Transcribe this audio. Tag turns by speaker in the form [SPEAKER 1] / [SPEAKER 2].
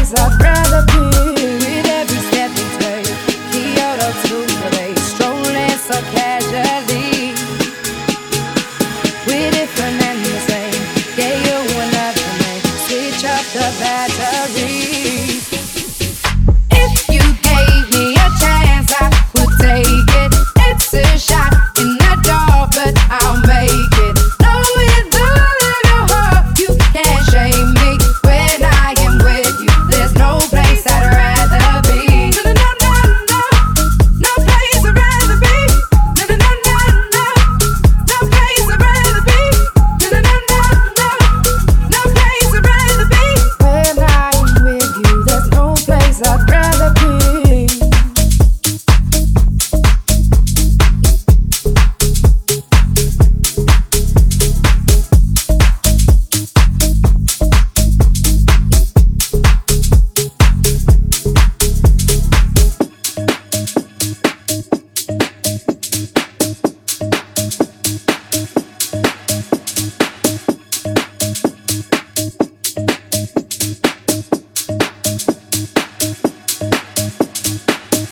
[SPEAKER 1] I'd rather be with every step we take. Kyoto to the bay, strolling so casually. We're different and the same. Yeah, you and I, switch up the battery.